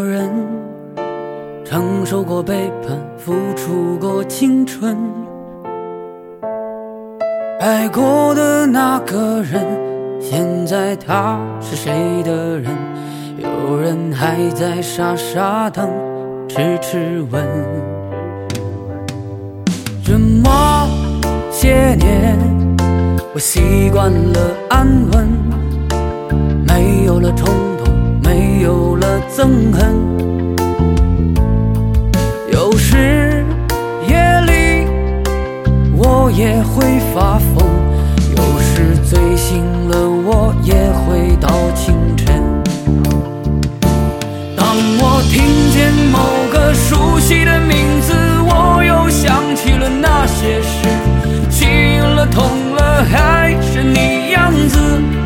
个人，承受过背叛，付出过青春。爱过的那个人，现在他是谁的人？有人还在傻傻等，痴痴问。这么些年，我习惯了安稳，没有了冲动，没有了憎恨。有时夜里我也会发疯，有时醉醒了我也会到清晨。当我听见某个熟悉的名字，我又想起了那些事，心了痛了还是你样子。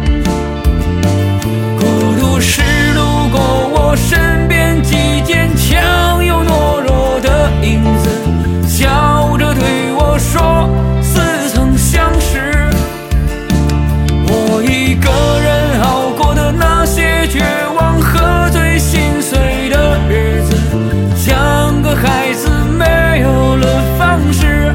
孤独是路过我身边既坚强又懦弱的影子，笑着对我说似曾相识。我一个人熬过的那些绝望和最心碎的日子，像个孩子没有了方式，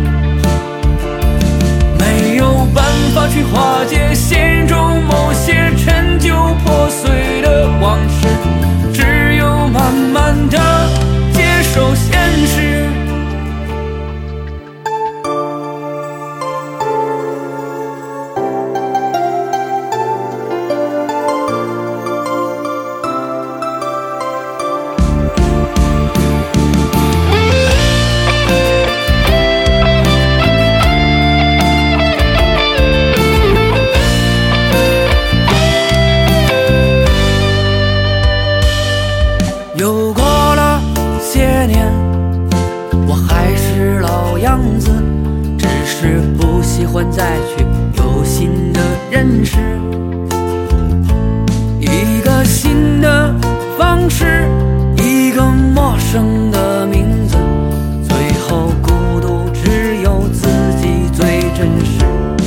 没有办法去化解心中某些陈旧破碎的往事，只有慢慢的接受现实。又过了些年，我还是老样子，只是不喜欢再去有新的认识，一个新的方式，一个陌生的名字，最后孤独只有自己最真实。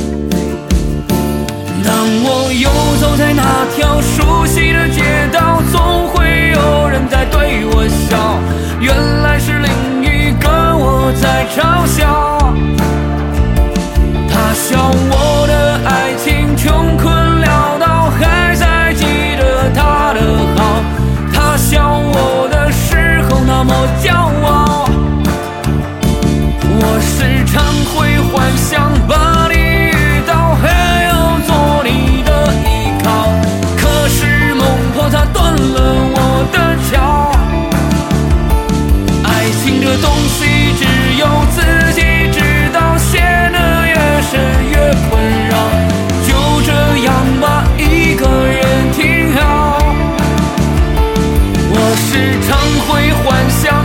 当我游走在那条熟悉的街道，总会有人在对我笑，原来是另一个我在嘲笑。他笑我的爱情穷困潦倒，还在记得他的好，他笑我的时候那么骄傲。我时常会幻想把你遇到，还要做你的依靠，可是梦破它断了我的桥。爱情这东西只有自己知道，陷得越深越困扰，就这样吧，一个人挺好。我时常会幻想